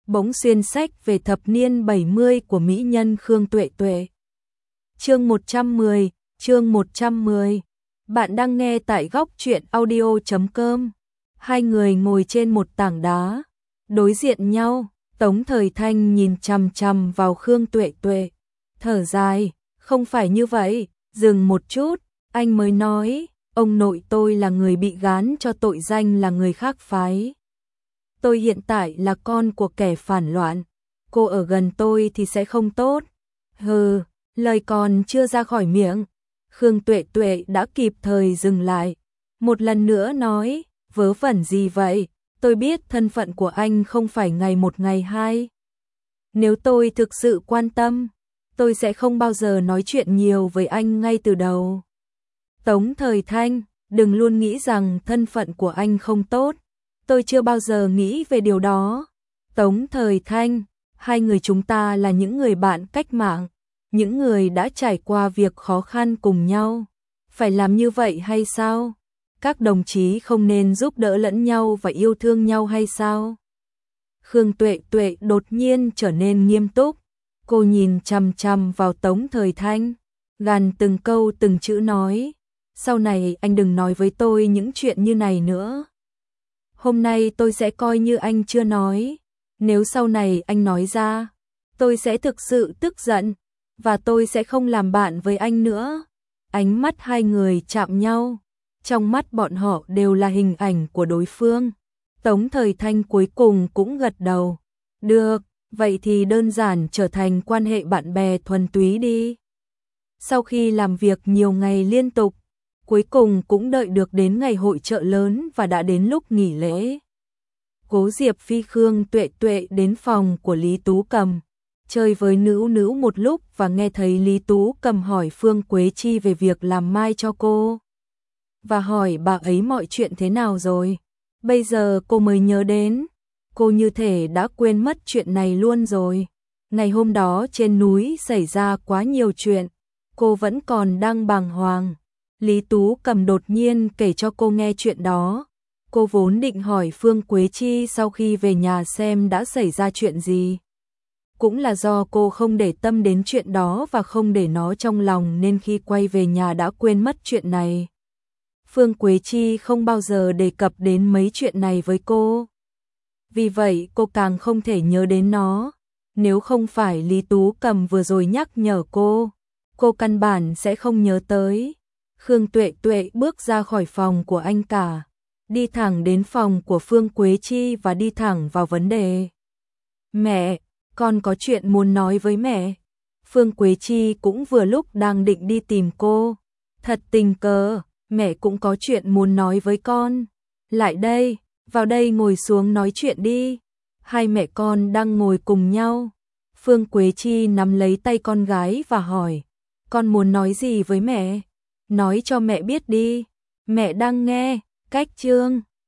bỗng xuyên sách về thập niên 70 của mỹ nhân Khương Tuệ Tuệ. Chương 110. Bạn đang nghe tại góc truyện audio.com. Hai người ngồi trên một tảng đá, đối diện nhau, Tống Thời Thanh nhìn chằm chằm vào Khương Tuệ Tuệ, thở dài, không phải như vậy, dừng một chút, anh mới nói, ông nội tôi là người bị gán cho tội danh là người khác phái. Tôi hiện tại là con của kẻ phản loạn, cô ở gần tôi thì sẽ không tốt. Hừ, lời còn chưa ra khỏi miệng, Khương Tuệ Tuệ đã kịp thời dừng lại. Một lần nữa nói, vớ vẩn gì vậy, tôi biết thân phận của anh không phải ngày một ngày hai. Nếu tôi thực sự quan tâm, tôi sẽ không bao giờ nói chuyện nhiều với anh ngay từ đầu. Tống Thời Thanh, đừng luôn nghĩ rằng thân phận của anh không tốt. Tôi chưa bao giờ nghĩ về điều đó. Tống Thời Thanh, hai người chúng ta là những người bạn cách mạng, những người đã trải qua việc khó khăn cùng nhau. Phải làm như vậy hay sao? Các đồng chí không nên giúp đỡ lẫn nhau và yêu thương nhau hay sao? Khương Tuệ Tuệ đột nhiên trở nên nghiêm túc. Cô nhìn chằm chằm vào Tống Thời Thanh, gằn từng câu từng chữ nói. Sau này anh đừng nói với tôi những chuyện như này nữa. Hôm nay tôi sẽ coi như anh chưa nói. Nếu sau này anh nói ra, tôi sẽ thực sự tức giận, và tôi sẽ không làm bạn với anh nữa. Ánh mắt hai người chạm nhau, trong mắt bọn họ đều là hình ảnh của đối phương. Tống Thời Thanh cuối cùng cũng gật đầu. Được, vậy thì đơn giản trở thành quan hệ bạn bè thuần túy đi. Sau khi làm việc nhiều ngày liên tục, cuối cùng cũng đợi được đến ngày hội chợ lớn và đã đến lúc nghỉ lễ. Cố Diệp Phi Khương Tuệ Tuệ đến phòng của Lý Tú Cầm, chơi với Nữu Nữu một lúc và nghe thấy Lý Tú Cầm hỏi Phương Quế Chi về việc làm mai cho cô. Và hỏi bà ấy mọi chuyện thế nào rồi. Bây giờ cô mới nhớ đến, cô như thể đã quên mất chuyện này luôn rồi. Ngày hôm đó trên núi xảy ra quá nhiều chuyện, cô vẫn còn đang bàng hoàng. Lý Tú Cầm đột nhiên kể cho cô nghe chuyện đó. Cô vốn định hỏi Phương Quế Chi sau khi về nhà xem đã xảy ra chuyện gì. Cũng là do cô không để tâm đến chuyện đó và không để nó trong lòng nên khi quay về nhà đã quên mất chuyện này. Phương Quế Chi không bao giờ đề cập đến mấy chuyện này với cô. Vì vậy cô càng không thể nhớ đến nó. Nếu không phải Lý Tú Cầm vừa rồi nhắc nhở cô căn bản sẽ không nhớ tới. Khương Tuệ Tuệ bước ra khỏi phòng của anh cả, đi thẳng đến phòng của Phương Quế Chi và đi thẳng vào vấn đề. Mẹ, con có chuyện muốn nói với mẹ. Phương Quế Chi cũng vừa lúc đang định đi tìm cô. Thật tình cờ, mẹ cũng có chuyện muốn nói với con. Lại đây, vào đây ngồi xuống nói chuyện đi. Hai mẹ con đang ngồi cùng nhau. Phương Quế Chi nắm lấy tay con gái và hỏi, con muốn nói gì với mẹ? Nói cho mẹ biết đi. Mẹ đang nghe. Cách chương